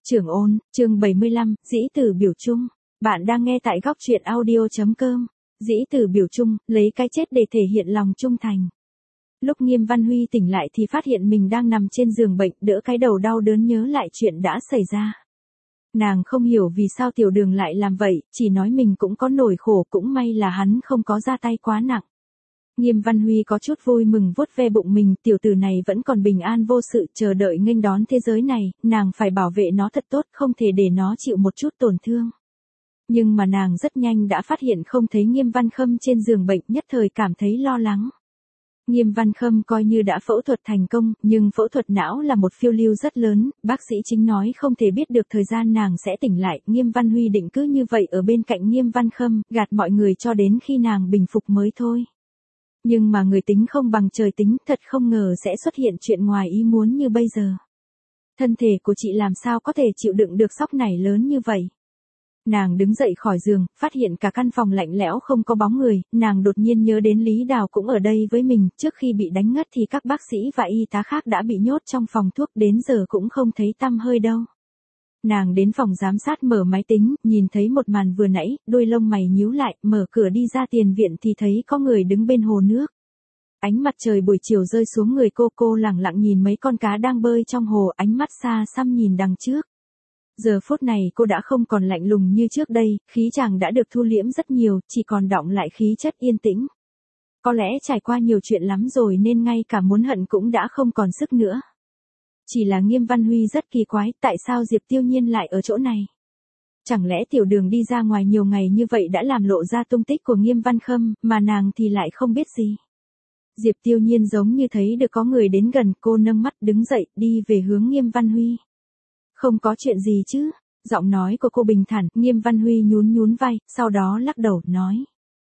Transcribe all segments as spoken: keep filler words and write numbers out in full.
Trưởng ôn, chương bảy mươi lăm, dĩ tử biểu trung. Bạn đang nghe tại góc truyện audio.com. Dĩ tử biểu trung, lấy cái chết để thể hiện lòng trung thành. Lúc Nghiêm Văn Huy tỉnh lại thì phát hiện mình đang nằm trên giường bệnh, đỡ cái đầu đau đớn nhớ lại chuyện đã xảy ra. Nàng không hiểu vì sao Tiểu Đường lại làm vậy, chỉ nói mình cũng có nỗi khổ, cũng may là hắn không có ra tay quá nặng. Nghiêm Văn Huy có chút vui mừng vuốt ve bụng mình, tiểu tử này vẫn còn bình an vô sự chờ đợi nghênh đón thế giới này, nàng phải bảo vệ nó thật tốt, không thể để nó chịu một chút tổn thương. Nhưng mà nàng rất nhanh đã phát hiện không thấy Nghiêm Văn Khâm trên giường bệnh, nhất thời cảm thấy lo lắng. Nghiêm Văn Khâm coi như đã phẫu thuật thành công, nhưng phẫu thuật não là một phiêu lưu rất lớn, bác sĩ chính nói không thể biết được thời gian nàng sẽ tỉnh lại. Nghiêm Văn Huy định cứ như vậy ở bên cạnh Nghiêm Văn Khâm, gạt mọi người cho đến khi nàng bình phục mới thôi. Nhưng mà người tính không bằng trời tính, thật không ngờ sẽ xuất hiện chuyện ngoài ý muốn như bây giờ. Thân thể của chị làm sao có thể chịu đựng được sốc này lớn như vậy. Nàng đứng dậy khỏi giường, phát hiện cả căn phòng lạnh lẽo không có bóng người, nàng đột nhiên nhớ đến Lý Đào cũng ở đây với mình, trước khi bị đánh ngất thì các bác sĩ và y tá khác đã bị nhốt trong phòng thuốc, đến giờ cũng không thấy tăm hơi đâu. Nàng đến phòng giám sát mở máy tính, nhìn thấy một màn vừa nãy, đôi lông mày nhíu lại, mở cửa đi ra tiền viện thì thấy có người đứng bên hồ nước. Ánh mặt trời buổi chiều rơi xuống người cô, cô lẳng lặng nhìn mấy con cá đang bơi trong hồ, ánh mắt xa xăm nhìn đằng trước. Giờ phút này cô đã không còn lạnh lùng như trước đây, khí chàng đã được thu liễm rất nhiều, chỉ còn đọng lại khí chất yên tĩnh. Có lẽ trải qua nhiều chuyện lắm rồi nên ngay cả muốn hận cũng đã không còn sức nữa. Chỉ là Nghiêm Văn Huy rất kỳ quái, tại sao Diệp Tiêu Nhiên lại ở chỗ này? Chẳng lẽ Tiểu Đường đi ra ngoài nhiều ngày như vậy đã làm lộ ra tung tích của Nghiêm Văn Khâm, mà nàng thì lại không biết gì? Diệp Tiêu Nhiên giống như thấy được có người đến gần, cô nâng mắt đứng dậy, đi về hướng Nghiêm Văn Huy. Không có chuyện gì chứ? Giọng nói của cô bình thản, Nghiêm Văn Huy nhún nhún vai, sau đó lắc đầu, nói.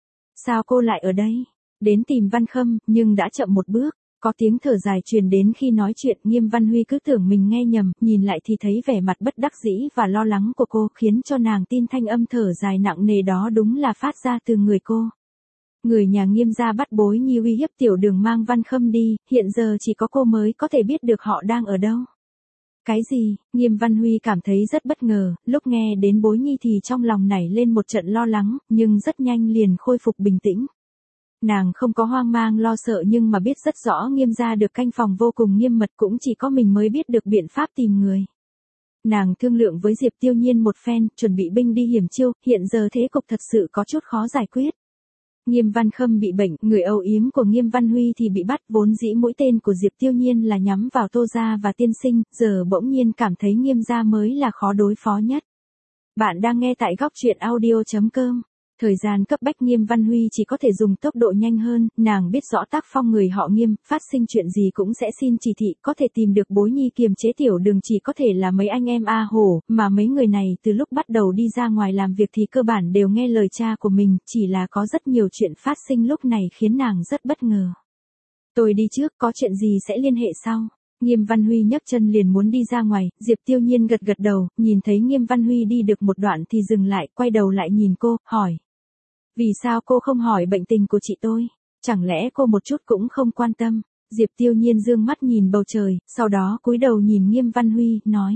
Sao cô lại ở đây? Đến tìm Văn Khâm, nhưng đã chậm một bước. Có tiếng thở dài truyền đến khi nói chuyện, Nghiêm Văn Huy cứ tưởng mình nghe nhầm, nhìn lại thì thấy vẻ mặt bất đắc dĩ và lo lắng của cô, khiến cho nàng tin thanh âm thở dài nặng nề đó đúng là phát ra từ người cô. Người nhà Nghiêm gia bắt Bối Nhi uy hiếp Tiểu Đường mang Văn Khâm đi, hiện giờ chỉ có cô mới có thể biết được họ đang ở đâu. Cái gì? Nghiêm Văn Huy cảm thấy rất bất ngờ, lúc nghe đến Bối Nhi thì trong lòng nảy lên một trận lo lắng, nhưng rất nhanh liền khôi phục bình tĩnh. Nàng không có hoang mang lo sợ nhưng mà biết rất rõ Nghiêm gia được canh phòng vô cùng nghiêm mật, cũng chỉ có mình mới biết được biện pháp tìm người. Nàng thương lượng với Diệp Tiêu Nhiên một phen, chuẩn bị binh đi hiểm chiêu, hiện giờ thế cục thật sự có chút khó giải quyết. Nghiêm Văn Khâm bị bệnh, người âu yếm của Nghiêm Văn Huy thì bị bắt, vốn dĩ mũi tên của Diệp Tiêu Nhiên là nhắm vào Tô gia và tiên sinh, giờ bỗng nhiên cảm thấy Nghiêm gia mới là khó đối phó nhất. Bạn đang nghe tại góc truyện audio.com. Thời gian cấp bách, Nghiêm Văn Huy chỉ có thể dùng tốc độ nhanh hơn, nàng biết rõ tác phong người họ Nghiêm, phát sinh chuyện gì cũng sẽ xin chỉ thị, có thể tìm được Bối Nhi kiềm chế Tiểu Đường chỉ có thể là mấy anh em A Hổ, mà mấy người này từ lúc bắt đầu đi ra ngoài làm việc thì cơ bản đều nghe lời cha của mình, chỉ là có rất nhiều chuyện phát sinh lúc này khiến nàng rất bất ngờ. Tôi đi trước, có chuyện gì sẽ liên hệ sau. Nghiêm Văn Huy nhấc chân liền muốn đi ra ngoài, Diệp Tiêu Nhiên gật gật đầu, nhìn thấy Nghiêm Văn Huy đi được một đoạn thì dừng lại, quay đầu lại nhìn cô, hỏi. Vì sao cô không hỏi bệnh tình của chị tôi? Chẳng lẽ cô một chút cũng không quan tâm? Diệp Tiêu Nhiên dương mắt nhìn bầu trời, sau đó cúi đầu nhìn Nghiêm Văn Huy, nói.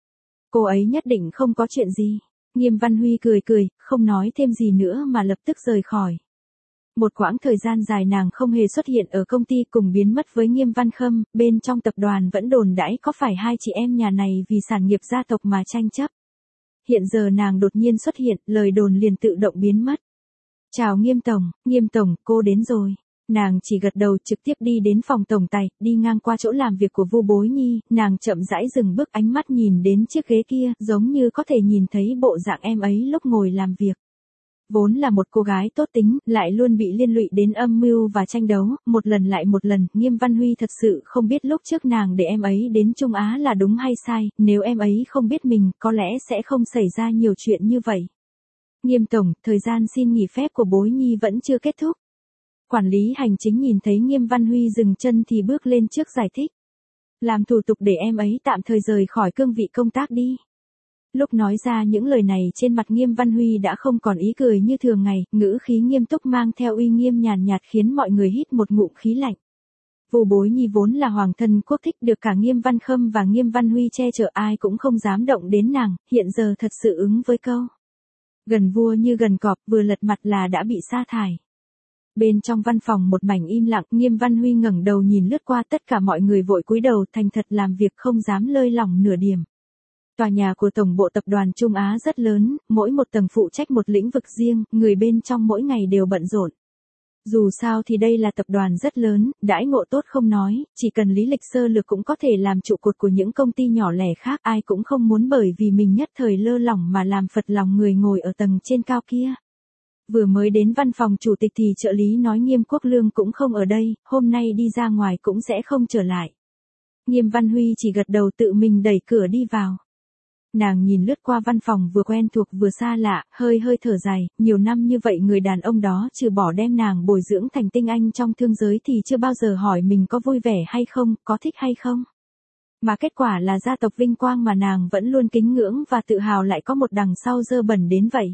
Cô ấy nhất định không có chuyện gì. Nghiêm Văn Huy cười cười, không nói thêm gì nữa mà lập tức rời khỏi. Một quãng thời gian dài nàng không hề xuất hiện ở công ty, cùng biến mất với Nghiêm Văn Khâm, bên trong tập đoàn vẫn đồn đãi có phải hai chị em nhà này vì sản nghiệp gia tộc mà tranh chấp. Hiện giờ nàng đột nhiên xuất hiện, lời đồn liền tự động biến mất. Chào Nghiêm Tổng, Nghiêm Tổng, cô đến rồi. Nàng chỉ gật đầu, trực tiếp đi đến phòng tổng tài, đi ngang qua chỗ làm việc của Vu Bối Nhi, nàng chậm rãi dừng bước, ánh mắt nhìn đến chiếc ghế kia, giống như có thể nhìn thấy bộ dạng em ấy lúc ngồi làm việc. Vốn là một cô gái tốt tính, lại luôn bị liên lụy đến âm mưu và tranh đấu, một lần lại một lần, Nghiêm Văn Huy thật sự không biết lúc trước nàng để em ấy đến Trung Á là đúng hay sai, nếu em ấy không biết mình, có lẽ sẽ không xảy ra nhiều chuyện như vậy. Nghiêm Tổng, thời gian xin nghỉ phép của Bối Nhi vẫn chưa kết thúc. Quản lý hành chính nhìn thấy Nghiêm Văn Huy dừng chân thì bước lên trước giải thích. Làm thủ tục để em ấy tạm thời rời khỏi cương vị công tác đi. Lúc nói ra những lời này trên mặt Nghiêm Văn Huy đã không còn ý cười như thường ngày, ngữ khí nghiêm túc mang theo uy nghiêm nhàn nhạt khiến mọi người hít một ngụm khí lạnh. Vu Bối Nhi vốn là hoàng thân quốc thích được cả Nghiêm Văn Khâm và Nghiêm Văn Huy che chở, ai cũng không dám động đến nàng, hiện giờ thật sự ứng với câu gần vua như gần cọp, vừa lật mặt là đã bị sa thải. Bên trong văn phòng một mảnh im lặng, Nghiêm Văn Huy ngẩng đầu nhìn lướt qua, tất cả mọi người vội cúi đầu thành thật làm việc không dám lơi lỏng nửa điểm. Tòa nhà của Tổng bộ Tập đoàn Trung Á rất lớn, mỗi một tầng phụ trách một lĩnh vực riêng, người bên trong mỗi ngày đều bận rộn. Dù sao thì đây là tập đoàn rất lớn, đãi ngộ tốt không nói, chỉ cần lý lịch sơ lược cũng có thể làm trụ cột của những công ty nhỏ lẻ khác, ai cũng không muốn bởi vì mình nhất thời lơ lỏng mà làm phật lòng người ngồi ở tầng trên cao kia. Vừa mới đến văn phòng chủ tịch thì trợ lý nói Nghiêm Quốc Lương cũng không ở đây, hôm nay đi ra ngoài cũng sẽ không trở lại. Nghiêm Văn Huy chỉ gật đầu tự mình đẩy cửa đi vào. Nàng nhìn lướt qua văn phòng vừa quen thuộc vừa xa lạ, hơi hơi thở dài, nhiều năm như vậy người đàn ông đó trừ bỏ đem nàng bồi dưỡng thành tinh anh trong thương giới thì chưa bao giờ hỏi mình có vui vẻ hay không, có thích hay không. Mà kết quả là gia tộc vinh quang mà nàng vẫn luôn kính ngưỡng và tự hào lại có một đằng sau dơ bẩn đến vậy.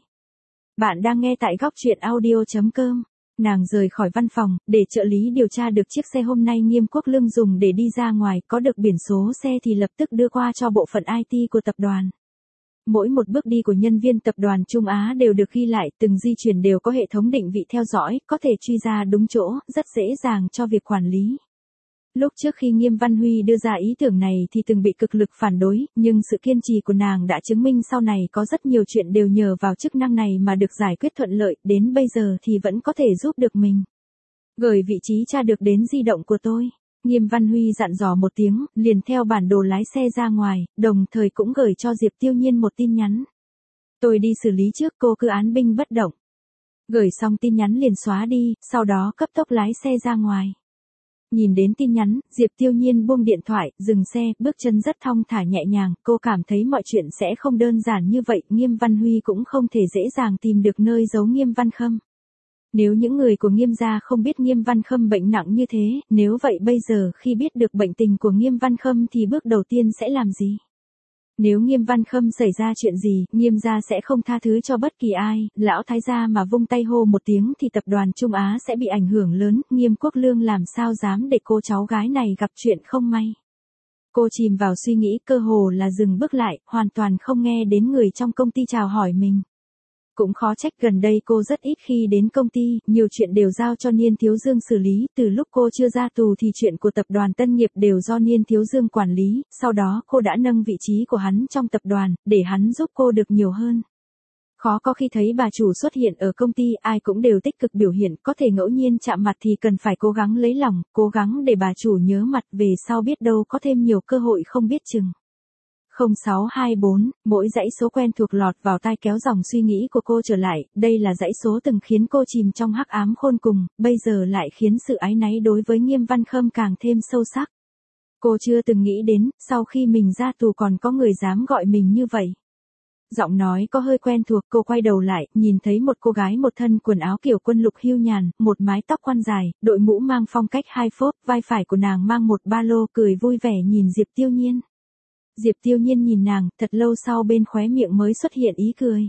Bạn đang nghe tại góc truyện audio chấm com. Nàng rời khỏi văn phòng, để trợ lý điều tra được chiếc xe hôm nay Nghiêm Quốc Lương dùng để đi ra ngoài, có được biển số xe thì lập tức đưa qua cho bộ phận i tê của tập đoàn. Mỗi một bước đi của nhân viên tập đoàn Trung Á đều được ghi lại, từng di chuyển đều có hệ thống định vị theo dõi, có thể truy ra đúng chỗ, rất dễ dàng cho việc quản lý. Lúc trước khi Nghiêm Văn Huy đưa ra ý tưởng này thì từng bị cực lực phản đối, nhưng sự kiên trì của nàng đã chứng minh sau này có rất nhiều chuyện đều nhờ vào chức năng này mà được giải quyết thuận lợi, đến bây giờ thì vẫn có thể giúp được mình. Gửi vị trí tra được đến di động của tôi. Nghiêm Văn Huy dặn dò một tiếng, liền theo bản đồ lái xe ra ngoài, đồng thời cũng gửi cho Diệp Tiêu Nhiên một tin nhắn. Tôi đi xử lý trước, cô cứ án binh bất động. Gửi xong tin nhắn liền xóa đi, sau đó cấp tốc lái xe ra ngoài. Nhìn đến tin nhắn, Diệp Tiêu Nhiên buông điện thoại, dừng xe, bước chân rất thong thả nhẹ nhàng, cô cảm thấy mọi chuyện sẽ không đơn giản như vậy, Nghiêm Văn Huy cũng không thể dễ dàng tìm được nơi giấu Nghiêm Văn Khâm. Nếu những người của Nghiêm gia không biết Nghiêm Văn Khâm bệnh nặng như thế, nếu vậy bây giờ khi biết được bệnh tình của Nghiêm Văn Khâm thì bước đầu tiên sẽ làm gì? Nếu Nghiêm Văn Khâm xảy ra chuyện gì, Nghiêm gia sẽ không tha thứ cho bất kỳ ai, lão thái gia mà vung tay hô một tiếng thì tập đoàn Trung Á sẽ bị ảnh hưởng lớn, Nghiêm Quốc Lương làm sao dám để cô cháu gái này gặp chuyện không may. Cô chìm vào suy nghĩ, cơ hồ là dừng bước lại, hoàn toàn không nghe đến người trong công ty chào hỏi mình. Cũng khó trách gần đây cô rất ít khi đến công ty, nhiều chuyện đều giao cho Niên Thiếu Dương xử lý, từ lúc cô chưa ra tù thì chuyện của tập đoàn Tân Nghiệp đều do Niên Thiếu Dương quản lý, sau đó cô đã nâng vị trí của hắn trong tập đoàn, để hắn giúp cô được nhiều hơn. Khó có khi thấy bà chủ xuất hiện ở công ty, ai cũng đều tích cực biểu hiện, có thể ngẫu nhiên chạm mặt thì cần phải cố gắng lấy lòng, cố gắng để bà chủ nhớ mặt, về sau biết đâu có thêm nhiều cơ hội không biết chừng. không sáu hai bốn, mỗi dãy số quen thuộc lọt vào tai kéo dòng suy nghĩ của cô trở lại, đây là dãy số từng khiến cô chìm trong hắc ám khôn cùng, bây giờ lại khiến sự áy náy đối với Nghiêm Văn Khâm càng thêm sâu sắc. Cô chưa từng nghĩ đến, sau khi mình ra tù còn có người dám gọi mình như vậy. Giọng nói có hơi quen thuộc, cô quay đầu lại, nhìn thấy một cô gái một thân quần áo kiểu quân lục hưu nhàn, một mái tóc quăn dài, đội mũ mang phong cách hai phốp, vai phải của nàng mang một ba lô, cười vui vẻ nhìn Diệp Tiêu Nhiên. Diệp Tiêu Nhiên nhìn nàng, thật lâu sau bên khóe miệng mới xuất hiện ý cười.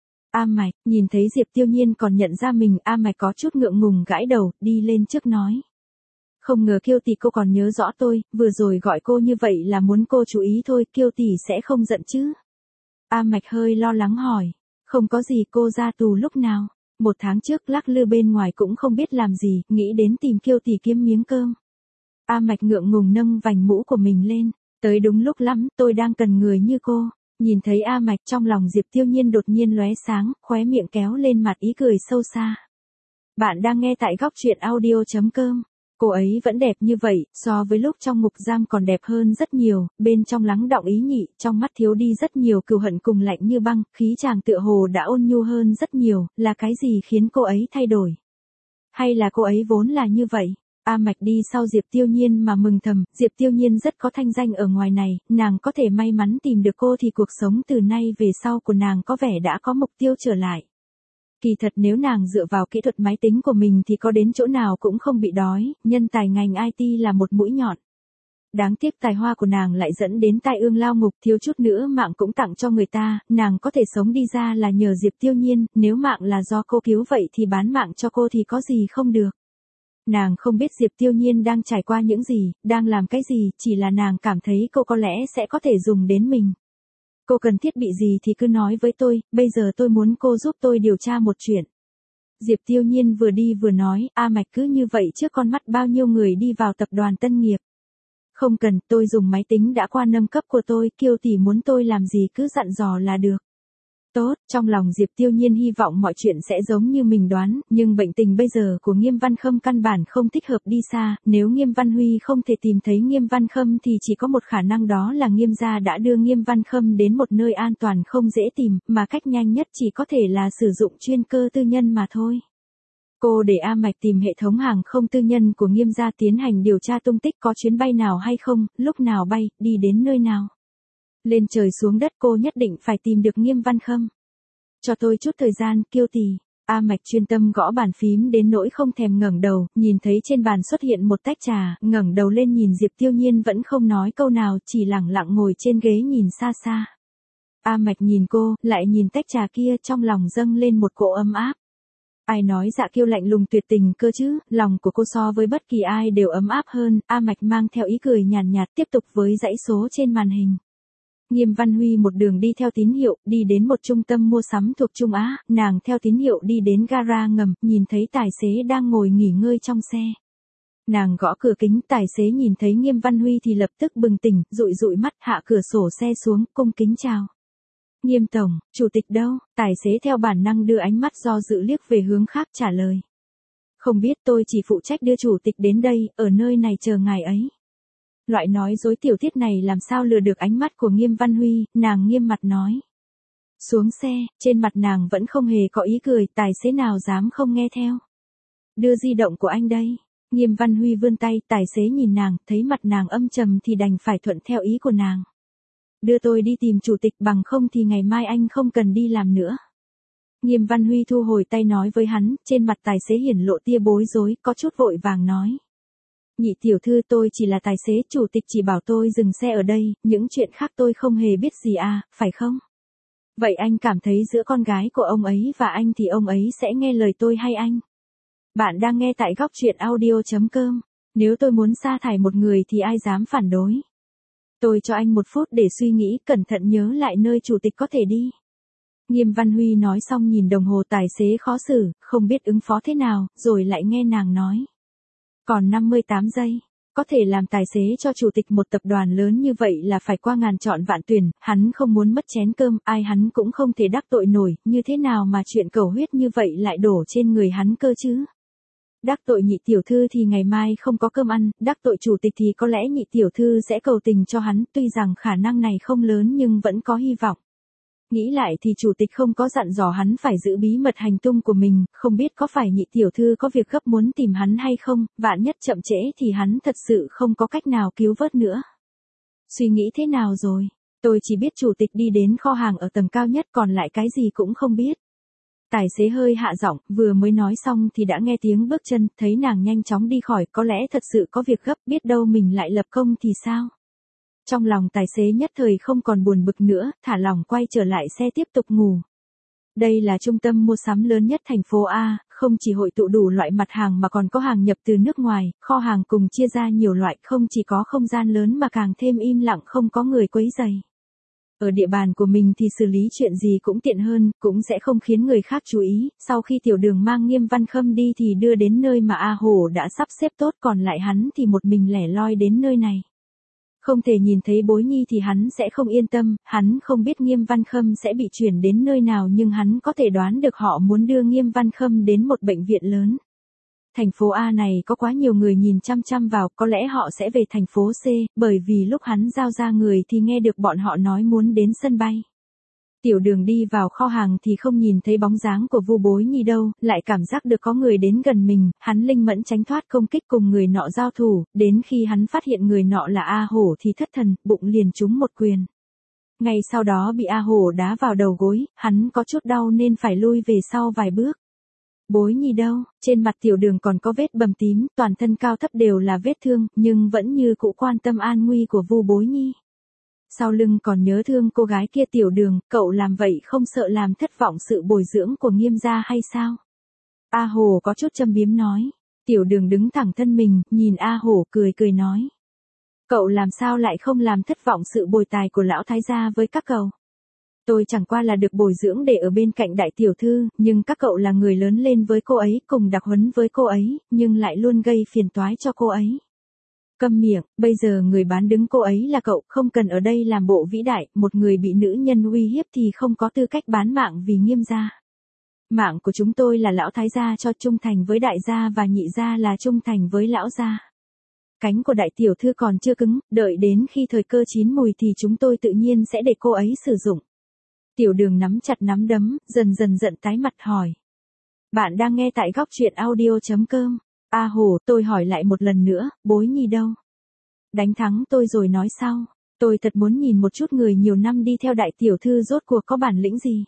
A Mạch, nhìn thấy Diệp Tiêu Nhiên còn nhận ra mình, A Mạch có chút ngượng ngùng gãi đầu, đi lên trước nói. Không ngờ Kiêu tỷ cô còn nhớ rõ tôi, vừa rồi gọi cô như vậy là muốn cô chú ý thôi, Kiêu tỷ sẽ không giận chứ? A Mạch hơi lo lắng hỏi. Không có gì, cô ra tù lúc nào? Một tháng trước lắc lư bên ngoài cũng không biết làm gì, nghĩ đến tìm Kiêu tỷ kiếm miếng cơm. A Mạch ngượng ngùng nâng vành mũ của mình lên. Tới đúng lúc lắm, tôi đang cần người như cô. Nhìn thấy A Mạch trong lòng Diệp Tiêu Nhiên đột nhiên lóe sáng, khóe miệng kéo lên mặt ý cười sâu xa. Bạn đang nghe tại góc truyện audio chấm com. Cô ấy vẫn đẹp như vậy, so với lúc trong ngục giam còn đẹp hơn rất nhiều, bên trong lắng đọng ý nhị, trong mắt thiếu đi rất nhiều cừu hận cùng lạnh như băng, khí chàng tựa hồ đã ôn nhu hơn rất nhiều, là cái gì khiến cô ấy thay đổi? Hay là cô ấy vốn là như vậy? A Mạch đi sau Diệp Tiêu Nhiên mà mừng thầm, Diệp Tiêu Nhiên rất có thanh danh ở ngoài này, nàng có thể may mắn tìm được cô thì cuộc sống từ nay về sau của nàng có vẻ đã có mục tiêu trở lại. Kỳ thật nếu nàng dựa vào kỹ thuật máy tính của mình thì có đến chỗ nào cũng không bị đói, nhân tài ngành i tê là một mũi nhọn. Đáng tiếc tài hoa của nàng lại dẫn đến tai ương lao ngục, thiếu chút nữa mạng cũng tặng cho người ta, nàng có thể sống đi ra là nhờ Diệp Tiêu Nhiên, nếu mạng là do cô cứu vậy thì bán mạng cho cô thì có gì không được. Nàng không biết Diệp Tiêu Nhiên đang trải qua những gì, đang làm cái gì, chỉ là nàng cảm thấy cô có lẽ sẽ có thể dùng đến mình. Cô cần thiết bị gì thì cứ nói với tôi, bây giờ tôi muốn cô giúp tôi điều tra một chuyện. Diệp Tiêu Nhiên vừa đi vừa nói, A Mạch cứ như vậy trước con mắt bao nhiêu người đi vào tập đoàn Tân Nghiệp. Không cần, tôi dùng máy tính đã qua nâng cấp của tôi, Kiều tỷ muốn tôi làm gì cứ dặn dò là được. Tốt, trong lòng Diệp Tiêu Nhiên hy vọng mọi chuyện sẽ giống như mình đoán, nhưng bệnh tình bây giờ của Nghiêm Văn Khâm căn bản không thích hợp đi xa, nếu Nghiêm Văn Huy không thể tìm thấy Nghiêm Văn Khâm thì chỉ có một khả năng đó là Nghiêm gia đã đưa Nghiêm Văn Khâm đến một nơi an toàn không dễ tìm, mà cách nhanh nhất chỉ có thể là sử dụng chuyên cơ tư nhân mà thôi. Cô để A Mạch tìm hệ thống hàng không tư nhân của Nghiêm gia tiến hành điều tra tung tích có chuyến bay nào hay không, lúc nào bay, đi đến nơi nào. Lên trời xuống đất cô nhất định phải tìm được Nghiêm Văn Khâm. Cho tôi chút thời gian, Kiều tỷ. A Mạch chuyên tâm gõ bàn phím đến nỗi không thèm ngẩng đầu, nhìn thấy trên bàn xuất hiện một tách trà, ngẩng đầu lên nhìn Diệp Tiêu Nhiên vẫn không nói câu nào, chỉ lẳng lặng ngồi trên ghế nhìn xa xa. A Mạch nhìn cô, lại nhìn tách trà kia, trong lòng dâng lên một cỗ ấm áp. Ai nói Dạ Kiêu lạnh lùng tuyệt tình cơ chứ, lòng của cô so với bất kỳ ai đều ấm áp hơn. A Mạch mang theo ý cười nhàn nhạt, nhạt tiếp tục với dãy số trên màn hình. Nghiêm Văn Huy một đường đi theo tín hiệu, đi đến một trung tâm mua sắm thuộc Trung Á, nàng theo tín hiệu đi đến gara ngầm, nhìn thấy tài xế đang ngồi nghỉ ngơi trong xe. Nàng gõ cửa kính, tài xế nhìn thấy Nghiêm Văn Huy thì lập tức bừng tỉnh, dụi dụi mắt, hạ cửa sổ xe xuống, cung kính chào. Nghiêm tổng, chủ tịch đâu? Tài xế theo bản năng đưa ánh mắt do dự liếc về hướng khác trả lời. Không biết, tôi chỉ phụ trách đưa chủ tịch đến đây, ở nơi này chờ ngài ấy. Loại nói dối tiểu tiết này làm sao lừa được ánh mắt của Nghiêm Văn Huy, nàng nghiêm mặt nói. Xuống xe, trên mặt nàng vẫn không hề có ý cười, tài xế nào dám không nghe theo. Đưa di động của anh đây. Nghiêm Văn Huy vươn tay, tài xế nhìn nàng, thấy mặt nàng âm trầm thì đành phải thuận theo ý của nàng. Đưa tôi đi tìm chủ tịch, bằng không thì ngày mai anh không cần đi làm nữa. Nghiêm Văn Huy thu hồi tay nói với hắn, trên mặt tài xế hiển lộ tia bối rối, có chút vội vàng nói. Nhị tiểu thư, tôi chỉ là tài xế, chủ tịch chỉ bảo tôi dừng xe ở đây, những chuyện khác tôi không hề biết gì à, phải không? Vậy anh cảm thấy giữa con gái của ông ấy và anh thì ông ấy sẽ nghe lời tôi hay anh? Bạn đang nghe tại góc truyện audio chấm com. Nếu tôi muốn sa thải một người thì ai dám phản đối? Tôi cho anh một phút để suy nghĩ, cẩn thận nhớ lại nơi chủ tịch có thể đi. Nghiêm Văn Huy nói xong nhìn đồng hồ, tài xế khó xử, không biết ứng phó thế nào, rồi lại nghe nàng nói. Còn năm mươi tám giây, có thể làm tài xế cho chủ tịch một tập đoàn lớn như vậy là phải qua ngàn chọn vạn tuyển, hắn không muốn mất chén cơm, ai hắn cũng không thể đắc tội nổi, như thế nào mà chuyện cầu huyết như vậy lại đổ trên người hắn cơ chứ? Đắc tội nhị tiểu thư thì ngày mai không có cơm ăn, đắc tội chủ tịch thì có lẽ nhị tiểu thư sẽ cầu tình cho hắn, tuy rằng khả năng này không lớn nhưng vẫn có hy vọng. Nghĩ lại thì chủ tịch không có dặn dò hắn phải giữ bí mật hành tung của mình, không biết có phải nhị tiểu thư có việc gấp muốn tìm hắn hay không, vạn nhất chậm trễ thì hắn thật sự không có cách nào cứu vớt nữa. Suy nghĩ thế nào rồi? Tôi chỉ biết chủ tịch đi đến kho hàng ở tầng cao nhất, còn lại cái gì cũng không biết. Tài xế hơi hạ giọng, vừa mới nói xong thì đã nghe tiếng bước chân, thấy nàng nhanh chóng đi khỏi, có lẽ thật sự có việc gấp, biết đâu mình lại lập công thì sao? Trong lòng tài xế nhất thời không còn buồn bực nữa, thả lỏng quay trở lại xe tiếp tục ngủ. Đây là trung tâm mua sắm lớn nhất thành phố A, không chỉ hội tụ đủ loại mặt hàng mà còn có hàng nhập từ nước ngoài, kho hàng cùng chia ra nhiều loại, không chỉ có không gian lớn mà càng thêm im lặng, không có người quấy rầy. Ở địa bàn của mình thì xử lý chuyện gì cũng tiện hơn, cũng sẽ không khiến người khác chú ý. Sau khi Tiểu Đường mang Nghiêm Văn Khâm đi thì đưa đến nơi mà A Hổ đã sắp xếp tốt, còn lại hắn thì một mình lẻ loi đến nơi này. Không thể nhìn thấy Bối Nhi thì hắn sẽ không yên tâm, hắn không biết Nghiêm Văn Khâm sẽ bị chuyển đến nơi nào nhưng hắn có thể đoán được họ muốn đưa Nghiêm Văn Khâm đến một bệnh viện lớn. Thành phố A này có quá nhiều người nhìn chăm chăm vào, có lẽ họ sẽ về thành phố C, bởi vì lúc hắn giao ra người thì nghe được bọn họ nói muốn đến sân bay. Tiểu Đường đi vào kho hàng thì không nhìn thấy bóng dáng của Vu Bối Nhi đâu, lại cảm giác được có người đến gần mình, hắn linh mẫn tránh thoát công kích cùng người nọ giao thủ, đến khi hắn phát hiện người nọ là A Hổ thì thất thần, bụng liền trúng một quyền. Ngay sau đó bị A Hổ đá vào đầu gối, hắn có chút đau nên phải lui về sau vài bước. Bối Nhi đâu? Trên mặt Tiểu Đường còn có vết bầm tím, toàn thân cao thấp đều là vết thương, nhưng vẫn như cũ quan tâm an nguy của Vu Bối Nhi. Sau lưng còn nhớ thương cô gái kia. Tiểu Đường, cậu làm vậy không sợ làm thất vọng sự bồi dưỡng của Nghiêm gia hay sao? A Hồ có chút châm biếm nói. Tiểu Đường đứng thẳng thân mình, nhìn A Hổ cười cười nói. Cậu làm sao lại không làm thất vọng sự bồi tài của lão thái gia với các cậu? Tôi chẳng qua là được bồi dưỡng để ở bên cạnh đại tiểu thư, nhưng các cậu là người lớn lên với cô ấy, cùng đặc huấn với cô ấy, nhưng lại luôn gây phiền toái cho cô ấy. Câm miệng, bây giờ người bán đứng cô ấy là cậu, không cần ở đây làm bộ vĩ đại, một người bị nữ nhân uy hiếp thì không có tư cách bán mạng vì Nghiêm gia. Mạng của chúng tôi là lão thái gia cho trung thành với đại gia và nhị gia là trung thành với lão gia. Cánh của đại tiểu thư còn chưa cứng, đợi đến khi thời cơ chín mùi thì chúng tôi tự nhiên sẽ để cô ấy sử dụng. Tiểu Đường nắm chặt nắm đấm, dần dần giận tái mặt hỏi. Bạn đang nghe tại góc truyện audio.com. A Hổ, tôi hỏi lại một lần nữa, Bối Nhi đâu? Đánh thắng tôi rồi nói sau. Tôi thật muốn nhìn một chút người nhiều năm đi theo đại tiểu thư rốt cuộc có bản lĩnh gì.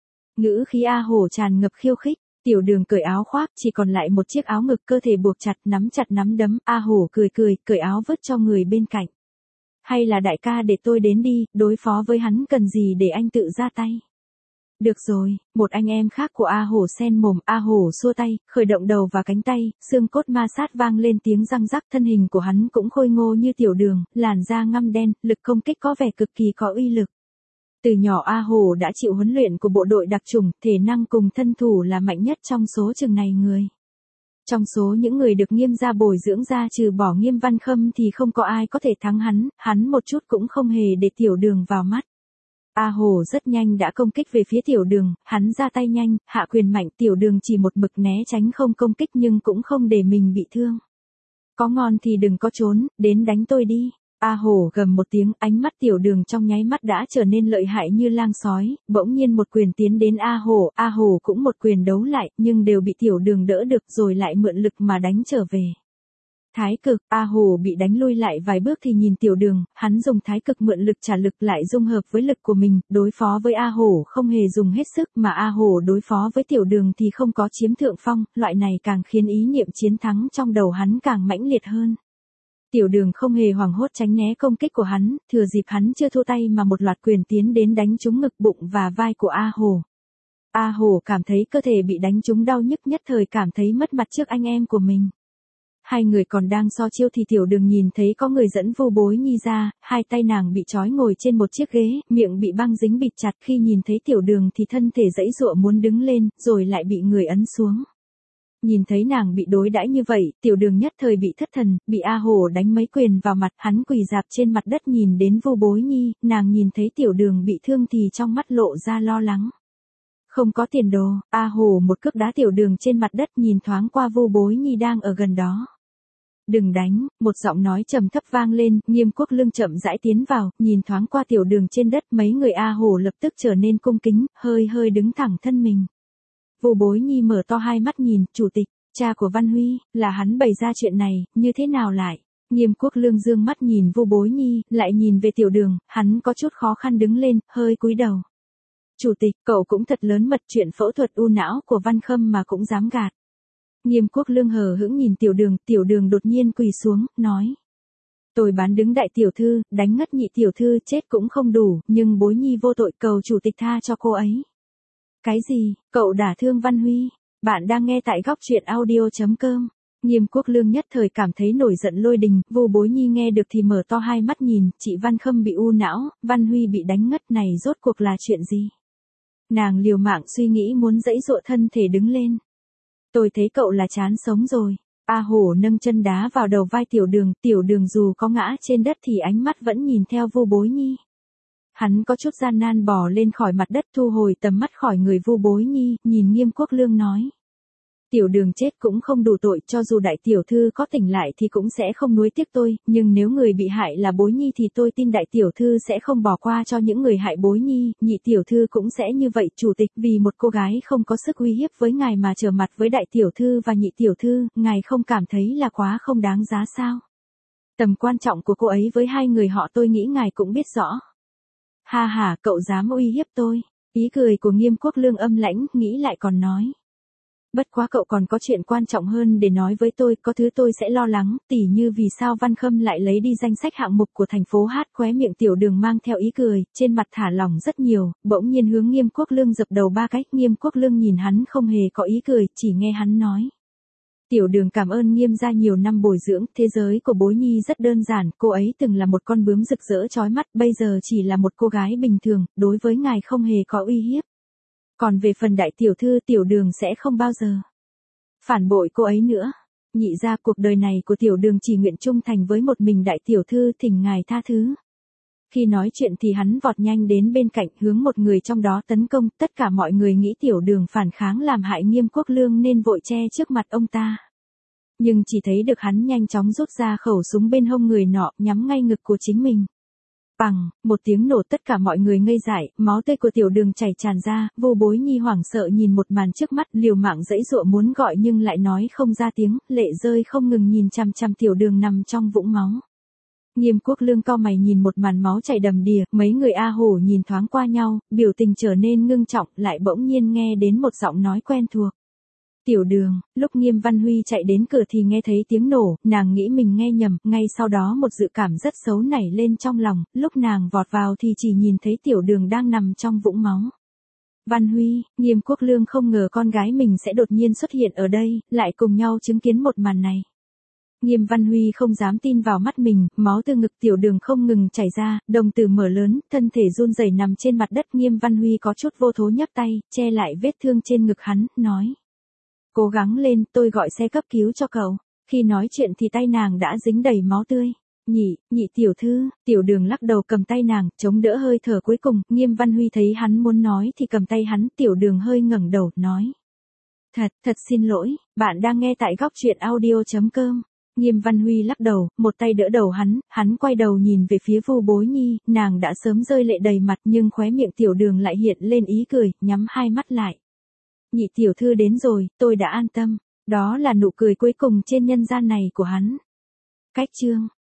Ngữ khí A Hổ tràn ngập khiêu khích. Tiểu Đường cởi áo khoác, chỉ còn lại một chiếc áo ngực, cơ thể buộc chặt, nắm chặt nắm đấm. A Hổ cười cười, cởi áo vứt cho người bên cạnh. Hay là đại ca để tôi đến đi, đối phó với hắn cần gì để anh tự ra tay. Được rồi, một anh em khác của A Hổ sen mồm. A Hổ xua tay, khởi động đầu và cánh tay, xương cốt ma sát vang lên tiếng răng rắc. Thân hình của hắn cũng khôi ngô như Tiểu Đường, làn da ngăm đen, lực công kích có vẻ cực kỳ có uy lực. Từ nhỏ A Hổ đã chịu huấn luyện của bộ đội đặc chủng, thể năng cùng thân thủ là mạnh nhất trong số chừng này người. Trong số những người được Nghiêm gia bồi dưỡng ra trừ bỏ Nghiêm Văn Khâm thì không có ai có thể thắng hắn, hắn một chút cũng không hề để Tiểu Đường vào mắt. A Hổ rất nhanh đã công kích về phía Tiểu Đường, hắn ra tay nhanh, hạ quyền mạnh. Tiểu Đường chỉ một mực né tránh không công kích nhưng cũng không để mình bị thương. Có ngon thì đừng có trốn, đến đánh tôi đi. A Hổ gầm một tiếng, ánh mắt Tiểu Đường trong nháy mắt đã trở nên lợi hại như lang sói, bỗng nhiên một quyền tiến đến A Hổ, A Hổ cũng một quyền đấu lại, nhưng đều bị Tiểu Đường đỡ được rồi lại mượn lực mà đánh trở về. Thái cực, A Hổ bị đánh lui lại vài bước thì nhìn Tiểu Đường, hắn dùng thái cực mượn lực trả lực lại dung hợp với lực của mình, đối phó với A Hổ không hề dùng hết sức mà A Hổ đối phó với Tiểu Đường thì không có chiếm thượng phong, loại này càng khiến ý niệm chiến thắng trong đầu hắn càng mãnh liệt hơn. Tiểu Đường không hề hoảng hốt tránh né công kích của hắn, thừa dịp hắn chưa thua tay mà một loạt quyền tiến đến đánh trúng ngực, bụng và vai của A Hổ. A Hổ cảm thấy cơ thể bị đánh trúng đau nhức, nhất thời cảm thấy mất mặt trước anh em của mình. Hai người còn đang so chiêu thì Tiểu Đường nhìn thấy có người dẫn Vu Bối Nhi ra, hai tay nàng bị trói ngồi trên một chiếc ghế, miệng bị băng dính bịt chặt. Khi nhìn thấy Tiểu Đường thì thân thể giãy giụa muốn đứng lên, rồi lại bị người ấn xuống. Nhìn thấy nàng bị đối đãi như vậy, Tiểu Đường nhất thời bị thất thần, bị A Hổ đánh mấy quyền vào mặt, hắn quỳ rạp trên mặt đất nhìn đến Vu Bối Nhi, nàng nhìn thấy Tiểu Đường bị thương thì trong mắt lộ ra lo lắng. Không có tiền đồ, A Hổ một cước đá Tiểu Đường trên mặt đất, nhìn thoáng qua Vu Bối Nhi đang ở gần đó. Đừng đánh, một giọng nói trầm thấp vang lên, Nghiêm Quốc Lương chậm rãi tiến vào, nhìn thoáng qua Tiểu Đường trên đất, mấy người A Hổ lập tức trở nên cung kính, hơi hơi đứng thẳng thân mình. Vu Bối Nhi mở to hai mắt nhìn, chủ tịch, cha của Văn Huy, là hắn bày ra chuyện này, như thế nào lại? Nghiêm Quốc Lương dương mắt nhìn Vu Bối Nhi, lại nhìn về Tiểu Đường, hắn có chút khó khăn đứng lên, hơi cúi đầu. Chủ tịch, cậu cũng thật lớn mật, chuyện phẫu thuật u não của Văn Khâm mà cũng dám gạt. Nghiêm Quốc Lương hờ hững nhìn Tiểu Đường, Tiểu Đường đột nhiên quỳ xuống, nói. Tôi bán đứng đại tiểu thư, đánh ngất nhị tiểu thư chết cũng không đủ, nhưng Bối Nhi vô tội, cầu chủ tịch tha cho cô ấy. Cái gì, cậu đả thương Văn Huy? Bạn đang nghe tại góc truyện audio.com. Nghiêm Quốc Lương nhất thời cảm thấy nổi giận lôi đình, Vu Bối Nhi nghe được thì mở to hai mắt nhìn, chị Văn Khâm bị u não, Văn Huy bị đánh ngất, này rốt cuộc là chuyện gì? Nàng liều mạng suy nghĩ muốn giãy giụa thân thể đứng lên. Tôi thấy cậu là chán sống rồi. A Hổ nâng chân đá vào đầu vai Tiểu Đường, Tiểu Đường dù có ngã trên đất thì ánh mắt vẫn nhìn theo Vu Bối Nhi. Hắn có chút gian nan bò lên khỏi mặt đất, thu hồi tầm mắt khỏi người Vu Bối Nhi, nhìn Nghiêm Quốc Lương nói. Tiểu Đường chết cũng không đủ tội, cho dù đại tiểu thư có tỉnh lại thì cũng sẽ không nuối tiếc tôi, nhưng nếu người bị hại là Bối Nhi thì tôi tin đại tiểu thư sẽ không bỏ qua cho những người hại Bối Nhi, nhị tiểu thư cũng sẽ như vậy. Chủ tịch, vì một cô gái không có sức uy hiếp với ngài mà trở mặt với đại tiểu thư và nhị tiểu thư, ngài không cảm thấy là quá không đáng giá sao? Tầm quan trọng của cô ấy với hai người họ tôi nghĩ ngài cũng biết rõ. Ha ha, cậu dám uy hiếp tôi. Ý cười của Nghiêm Quốc Lương âm lãnh, nghĩ lại còn nói. Bất quá cậu còn có chuyện quan trọng hơn để nói với tôi, có thứ tôi sẽ lo lắng, tỉ như vì sao Văn Khâm lại lấy đi danh sách hạng mục của thành phố hát. Khóe miệng Tiểu Đường mang theo ý cười, trên mặt thả lỏng rất nhiều, bỗng nhiên hướng Nghiêm Quốc Lương dập đầu ba cách. Nghiêm Quốc Lương nhìn hắn không hề có ý cười, chỉ nghe hắn nói. Tiểu Đường cảm ơn Nghiêm gia nhiều năm bồi dưỡng, thế giới của Bối Nhi rất đơn giản, cô ấy từng là một con bướm rực rỡ chói mắt, bây giờ chỉ là một cô gái bình thường, đối với ngài không hề có uy hiếp. Còn về phần đại tiểu thư, Tiểu Đường sẽ không bao giờ phản bội cô ấy nữa. Nhị gia, cuộc đời này của Tiểu Đường chỉ nguyện trung thành với một mình đại tiểu thư, thỉnh ngài tha thứ. Khi nói chuyện thì hắn vọt nhanh đến bên cạnh, hướng một người trong đó tấn công, tất cả mọi người nghĩ Tiểu Đường phản kháng làm hại Nghiêm Quốc Lương nên vội che trước mặt ông ta. Nhưng chỉ thấy được hắn nhanh chóng rút ra khẩu súng bên hông người nọ, nhắm ngay ngực của chính mình. Bằng, một tiếng nổ, tất cả mọi người ngây dại, máu tươi của Tiểu Đường chảy tràn ra, Vô Bối Nhi hoảng sợ nhìn một màn trước mắt, liều mạng giãy giụa muốn gọi nhưng lại nói không ra tiếng, lệ rơi không ngừng nhìn chằm chằm Tiểu Đường nằm trong vũng máu. Nghiêm Quốc Lương cau mày nhìn một màn máu chảy đầm đìa, mấy người A Hổ nhìn thoáng qua nhau, biểu tình trở nên ngưng trọng, lại bỗng nhiên nghe đến một giọng nói quen thuộc. Tiểu Đường. Lúc Nghiêm Văn Huy chạy đến cửa thì nghe thấy tiếng nổ, nàng nghĩ mình nghe nhầm, ngay sau đó một dự cảm rất xấu nảy lên trong lòng, lúc nàng vọt vào thì chỉ nhìn thấy Tiểu Đường đang nằm trong vũng máu. Văn Huy, Nghiêm Quốc Lương không ngờ con gái mình sẽ đột nhiên xuất hiện ở đây, lại cùng nhau chứng kiến một màn này. Nghiêm Văn Huy không dám tin vào mắt mình, máu từ ngực Tiểu Đường không ngừng chảy ra, đồng tử mở lớn, thân thể run rẩy nằm trên mặt đất. Nghiêm Văn Huy có chút vô thố nhấc tay, che lại vết thương trên ngực hắn, nói. Cố gắng lên, tôi gọi xe cấp cứu cho cậu. Khi nói chuyện thì tay nàng đã dính đầy máu tươi. Nhị, nhị tiểu thư, Tiểu Đường lắc đầu cầm tay nàng, chống đỡ hơi thở cuối cùng. Nghiêm Văn Huy thấy hắn muốn nói thì cầm tay hắn, Tiểu Đường hơi ngẩng đầu, nói. Thật, thật xin lỗi, bạn đang nghe tại góc truyện audio chấm com. Nghiêm Văn Huy lắc đầu, một tay đỡ đầu hắn, hắn quay đầu nhìn về phía Vô Bối Nhi, nàng đã sớm rơi lệ đầy mặt nhưng khóe miệng Tiểu Đường lại hiện lên ý cười, nhắm hai mắt lại. Nhị tiểu thư đến rồi, tôi đã an tâm. Đó là nụ cười cuối cùng trên nhân gian này của hắn. Cách chương